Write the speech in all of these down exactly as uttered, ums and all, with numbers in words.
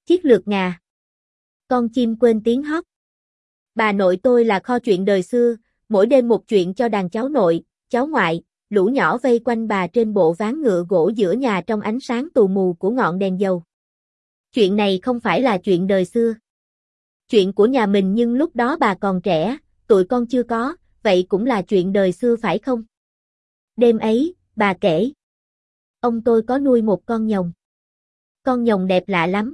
Chiếc lược ngà. Con chim quên tiếng hót. Bà nội tôi là kho chuyện đời xưa, mỗi đêm một chuyện cho đàn cháu nội, cháu ngoại, lũ nhỏ vây quanh bà trên bộ ván ngựa gỗ giữa nhà trong ánh sáng tù mù của ngọn đèn dầu. Chuyện này không phải là chuyện đời xưa. Chuyện của nhà mình nhưng lúc đó bà còn trẻ, tụi con chưa có, vậy cũng là chuyện đời xưa phải không? Đêm ấy, bà kể. Ông tôi có nuôi một con nhồng. Con nhồng đẹp lạ lắm.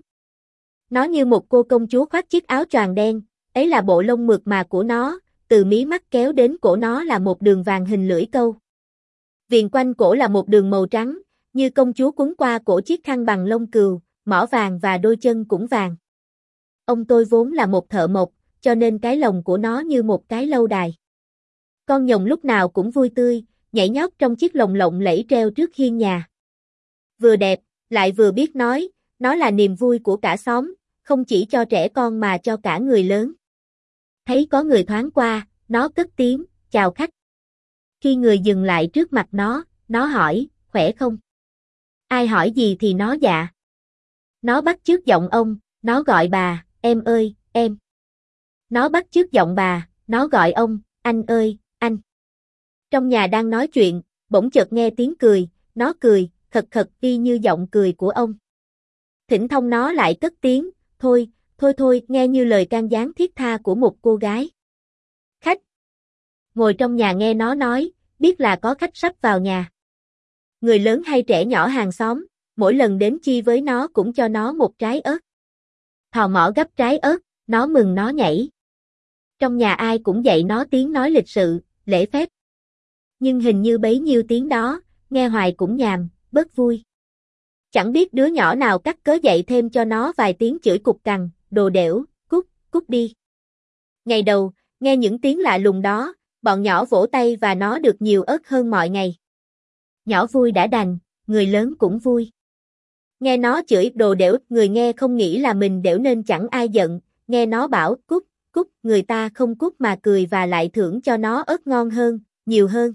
Nó như một cô công chúa khoác chiếc áo choàng đen, ấy là bộ lông mượt mà của nó, từ mí mắt kéo đến cổ nó là một đường vàng hình lưỡi câu. Viền quanh cổ là một đường màu trắng, như công chúa quấn qua cổ chiếc khăn bằng lông cừu, mỏ vàng và đôi chân cũng vàng. Ông tôi vốn là một thợ mộc, cho nên cái lồng của nó như một cái lâu đài. Con nhồng lúc nào cũng vui tươi, nhảy nhót trong chiếc lồng lộng lẫy treo trước hiên nhà. Vừa đẹp, lại vừa biết nói, nó là niềm vui của cả xóm, không chỉ cho trẻ con mà cho cả người lớn. Thấy có người thoáng qua, nó cất tiếng, chào khách. Khi người dừng lại trước mặt nó, nó hỏi, khỏe không? Ai hỏi gì thì nó dạ. Nó bắt chước giọng ông, nó gọi bà, em ơi, em. Nó bắt chước giọng bà, nó gọi ông, anh ơi, anh. Trong nhà đang nói chuyện, bỗng chợt nghe tiếng cười, nó cười, khật khật y như giọng cười của ông. Thỉnh thoảng nó lại cất tiếng, thôi, thôi thôi, nghe như lời can gián thiết tha của một cô gái. Khách. Ngồi trong nhà nghe nó nói, biết là có khách sắp vào nhà. Người lớn hay trẻ nhỏ hàng xóm, mỗi lần đến chi với nó cũng cho nó một trái ớt. Thò mỏ gấp trái ớt, nó mừng nó nhảy. Trong nhà ai cũng dạy nó tiếng nói lịch sự, lễ phép. Nhưng hình như bấy nhiêu tiếng đó, nghe hoài cũng nhàm, bớt vui. Chẳng biết đứa nhỏ nào cắt cớ dạy thêm cho nó vài tiếng chửi cục cằn, đồ đểu, cút, cút đi. Ngày đầu, nghe những tiếng lạ lùng đó, bọn nhỏ vỗ tay và nó được nhiều ớt hơn mọi ngày. Nhỏ vui đã đành, người lớn cũng vui. Nghe nó chửi đồ đểu, người nghe không nghĩ là mình đểu nên chẳng ai giận, nghe nó bảo cút, cút, người ta không cút mà cười và lại thưởng cho nó ớt ngon hơn, nhiều hơn.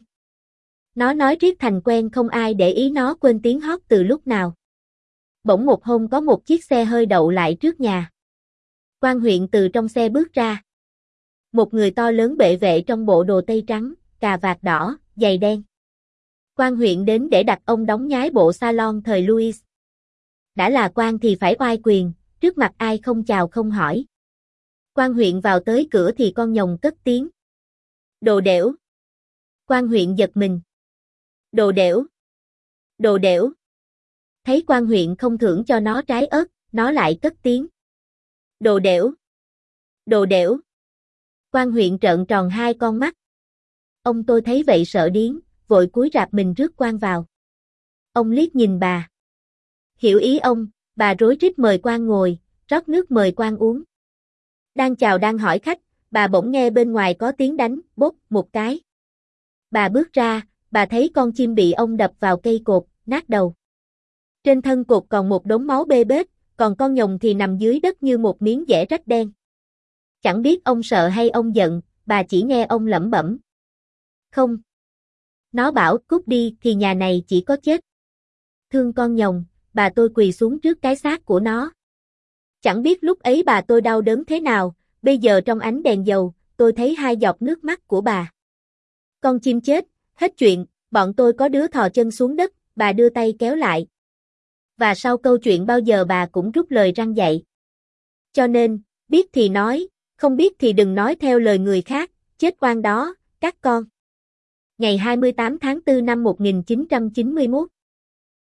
Nó nói riết thành quen không ai để ý nó quên tiếng hót từ lúc nào. Bỗng một hôm có một chiếc xe hơi đậu lại trước nhà. Quan huyện từ trong xe bước ra. Một người to lớn bệ vệ trong bộ đồ tây trắng, cà vạt đỏ, giày đen. Quan huyện đến để đặt ông đóng nhái bộ salon thời Louis. Đã là quan thì phải oai quyền, trước mặt ai không chào không hỏi. Quan huyện vào tới cửa thì con nhồng cất tiếng. Đồ đểu. Quan huyện giật mình. Đồ đểu. Đồ đểu. Thấy quan huyện không thưởng cho nó trái ớt, nó lại cất tiếng. Đồ đểu. Đồ đểu. Quan huyện trợn tròn hai con mắt. Ông tôi thấy vậy sợ điếng, vội cúi rạp mình rước quan vào. Ông liếc nhìn bà. Hiểu ý ông, bà rối rít mời quan ngồi, rót nước mời quan uống. Đang chào đang hỏi khách, bà bỗng nghe bên ngoài có tiếng đánh, bốp, một cái. Bà bước ra, bà thấy con chim bị ông đập vào cây cột, nát đầu. Trên thân cột còn một đống máu bê bết, còn con nhồng thì nằm dưới đất như một miếng dẻ rách đen. Chẳng biết ông sợ hay ông giận, bà chỉ nghe ông lẩm bẩm. Không. Nó bảo cút đi thì nhà này chỉ có chết. Thương con nhồng, bà tôi quỳ xuống trước cái xác của nó. Chẳng biết lúc ấy bà tôi đau đớn thế nào, bây giờ trong ánh đèn dầu, tôi thấy hai giọt nước mắt của bà. Con chim chết, hết chuyện, bọn tôi có đứa thò chân xuống đất, bà đưa tay kéo lại. Và sau câu chuyện bao giờ bà cũng rút lời răn dạy. Cho nên, biết thì nói, không biết thì đừng nói theo lời người khác, chết oan đó, các con. Ngày hai mươi tám tháng tư năm một nghìn chín trăm chín mươi mốt